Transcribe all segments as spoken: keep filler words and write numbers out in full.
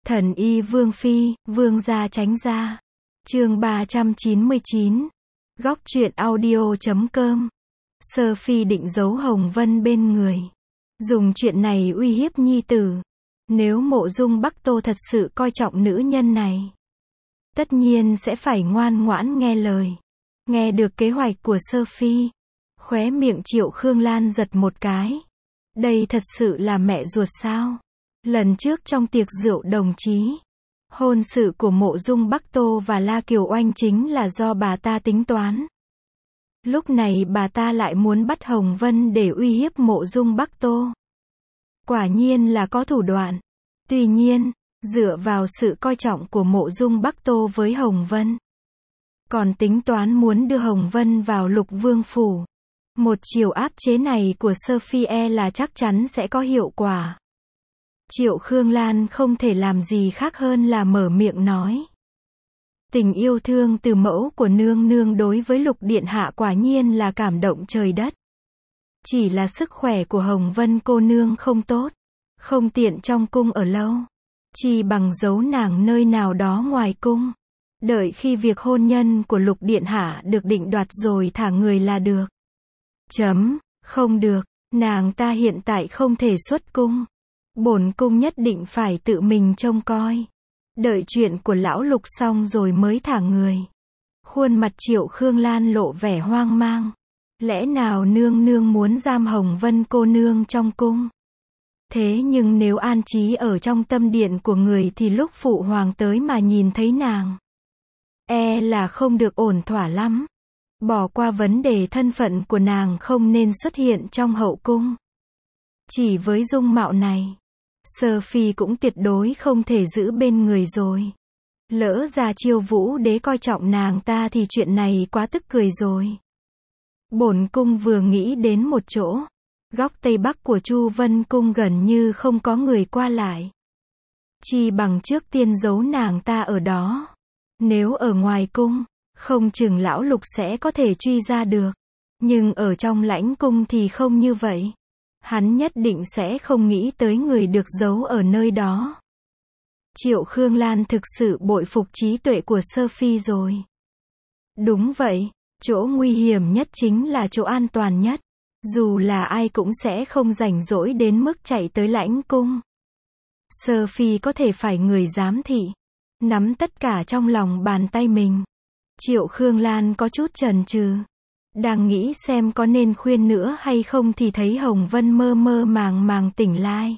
Thần y Vương Phi, Vương gia tránh ra. Chương ba trăm chín mươi chín. Góc truyện audio chấm com. Sơ Phi định giấu Hồng Vân bên người, dùng chuyện này uy hiếp nhi tử. Nếu Mộ Dung Bắc Tô thật sự coi trọng nữ nhân này, tất nhiên sẽ phải ngoan ngoãn nghe lời. Nghe được kế hoạch của Sơ Phi, khóe miệng Triệu Khương Lan giật một cái. Đây thật sự là mẹ ruột sao? Lần trước trong tiệc rượu đồng chí, hôn sự của Mộ Dung Bắc Tô và La Kiều Oanh chính là do bà ta tính toán. Lúc này bà ta lại muốn bắt Hồng Vân để uy hiếp Mộ Dung Bắc Tô. Quả nhiên là có thủ đoạn. Tuy nhiên, dựa vào sự coi trọng của Mộ Dung Bắc Tô với Hồng Vân, còn tính toán muốn đưa Hồng Vân vào Lục Vương phủ, một chiều áp chế này của Sophie là chắc chắn sẽ có hiệu quả. Triệu Khương Lan không thể làm gì khác hơn là mở miệng nói. Tình yêu thương từ mẫu của nương nương đối với Lục điện hạ quả nhiên là cảm động trời đất. Chỉ là sức khỏe của Hồng Vân cô nương không tốt, không tiện trong cung ở lâu, chỉ bằng giấu nàng nơi nào đó ngoài cung. Đợi khi việc hôn nhân của Lục điện hạ được định đoạt rồi thả người là được. Chấm, không được, nàng ta hiện tại không thể xuất cung. Bổn cung nhất định phải tự mình trông coi. Đợi chuyện của lão Lục xong rồi mới thả người. Khuôn mặt Triệu Khương Lan lộ vẻ hoang mang. Lẽ nào nương nương muốn giam Hồng Vân cô nương trong cung? Thế nhưng nếu an trí ở trong tâm điện của người thì lúc phụ hoàng tới mà nhìn thấy nàng, e là không được ổn thỏa lắm. Bỏ qua vấn đề thân phận của nàng không nên xuất hiện trong hậu cung. Chỉ với dung mạo này, Sơ Phi cũng tuyệt đối không thể giữ bên người rồi. Lỡ ra Chiêu Vũ đế coi trọng nàng ta thì chuyện này quá tức cười rồi. Bổn cung vừa nghĩ đến một chỗ, góc tây bắc của Chu Vân cung gần như không có người qua lại. Chi bằng trước tiên giấu nàng ta ở đó. Nếu ở ngoài cung, không chừng lão Lục sẽ có thể truy ra được. Nhưng ở trong lãnh cung thì không như vậy. Hắn nhất định sẽ không nghĩ tới người được giấu ở nơi đó. Triệu Khương Lan thực sự bội phục trí tuệ của Sơ Phi rồi. Đúng vậy, chỗ nguy hiểm nhất chính là chỗ an toàn nhất. Dù là ai cũng sẽ không rảnh rỗi đến mức chạy tới lãnh cung. Sơ Phi có thể phải người giám thị, nắm tất cả trong lòng bàn tay mình. Triệu Khương Lan có chút chần chừ, đang nghĩ xem có nên khuyên nữa hay không thì thấy Hồng Vân mơ mơ màng màng tỉnh lai.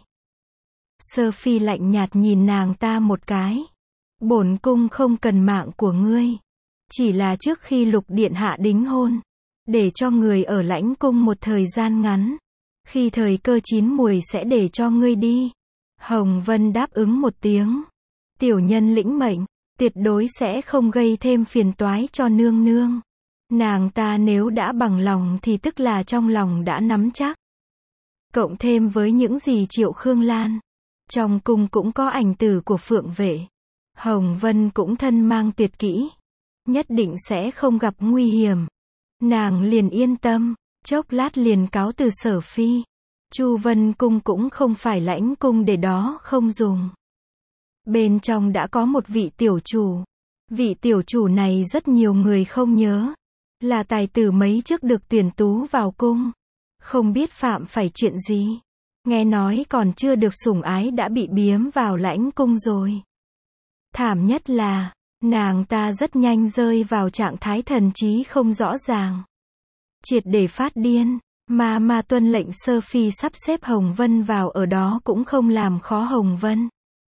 Sơ Phi lạnh nhạt nhìn nàng ta một cái. Bổn cung không cần mạng của ngươi. Chỉ là trước khi Lục điện hạ đính hôn, để cho người ở lãnh cung một thời gian ngắn. Khi thời cơ chín muồi sẽ để cho ngươi đi. Hồng Vân đáp ứng một tiếng. Tiểu nhân lĩnh mệnh, tuyệt đối sẽ không gây thêm phiền toái cho nương nương. Nàng ta nếu đã bằng lòng thì tức là trong lòng đã nắm chắc. Cộng thêm với những gì Triệu Khương Lan, trong cung cũng có ảnh tử của Phượng Vệ. Hồng Vân cũng thân mang tuyệt kỹ, nhất định sẽ không gặp nguy hiểm. Nàng liền yên tâm, chốc lát liền cáo từ Sở Phi. Chu Vân cung cũng không phải lãnh cung để đó không dùng. Bên trong đã có một vị tiểu chủ. Vị tiểu chủ này rất nhiều người không nhớ. Là tài tử mấy trước được tuyển tú vào cung. Không biết phạm phải chuyện gì. Nghe nói còn chưa được sủng ái đã bị biếm vào lãnh cung rồi. Thảm nhất là, nàng ta rất nhanh rơi vào trạng thái thần trí không rõ ràng. Triệt để phát điên, mà mà tuân lệnh Sơ Phi sắp xếp Hồng Vân vào ở đó cũng không làm khó Hồng Vân.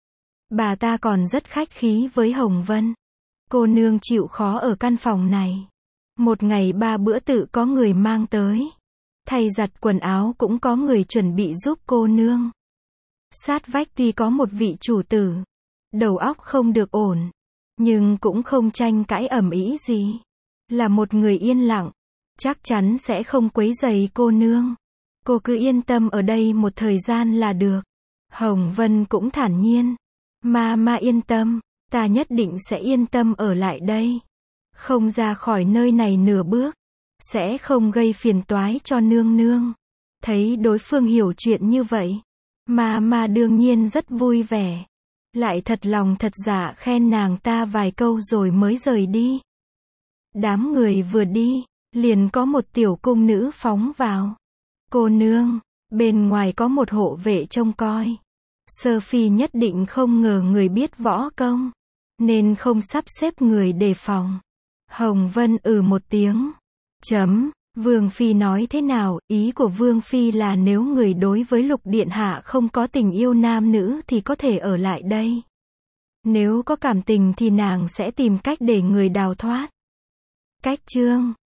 Bà ta còn rất khách khí với Hồng Vân. Cô nương chịu khó ở căn phòng này. Một ngày ba bữa tự có người mang tới. Thay giặt quần áo cũng có người chuẩn bị giúp cô nương. Sát vách tuy có một vị chủ tử, đầu óc không được ổn, nhưng cũng không tranh cãi ầm ĩ gì. Là một người yên lặng, chắc chắn sẽ không quấy rầy cô nương. Cô cứ yên tâm ở đây một thời gian là được. Hồng Vân cũng thản nhiên. Ma ma yên tâm, ta nhất định sẽ yên tâm ở lại đây. Không ra khỏi nơi này nửa bước. Sẽ không gây phiền toái cho nương nương. Thấy đối phương hiểu chuyện như vậy, Ma ma đương nhiên rất vui vẻ. lại thật lòng thật dạ khen nàng ta vài câu rồi mới rời đi. Đám người vừa đi, liền có một tiểu cung nữ phóng vào. Cô nương, bên ngoài có một hộ vệ trông coi. Sophie nhất định không ngờ người biết võ công, nên không sắp xếp người đề phòng. Hồng Vân ừ một tiếng. Chấm, Vương Phi nói thế nào, ý của Vương Phi là nếu người đối với Lục Điện Hạ không có tình yêu nam nữ thì có thể ở lại đây. Nếu có cảm tình thì nàng sẽ tìm cách để người đào thoát. Cách chương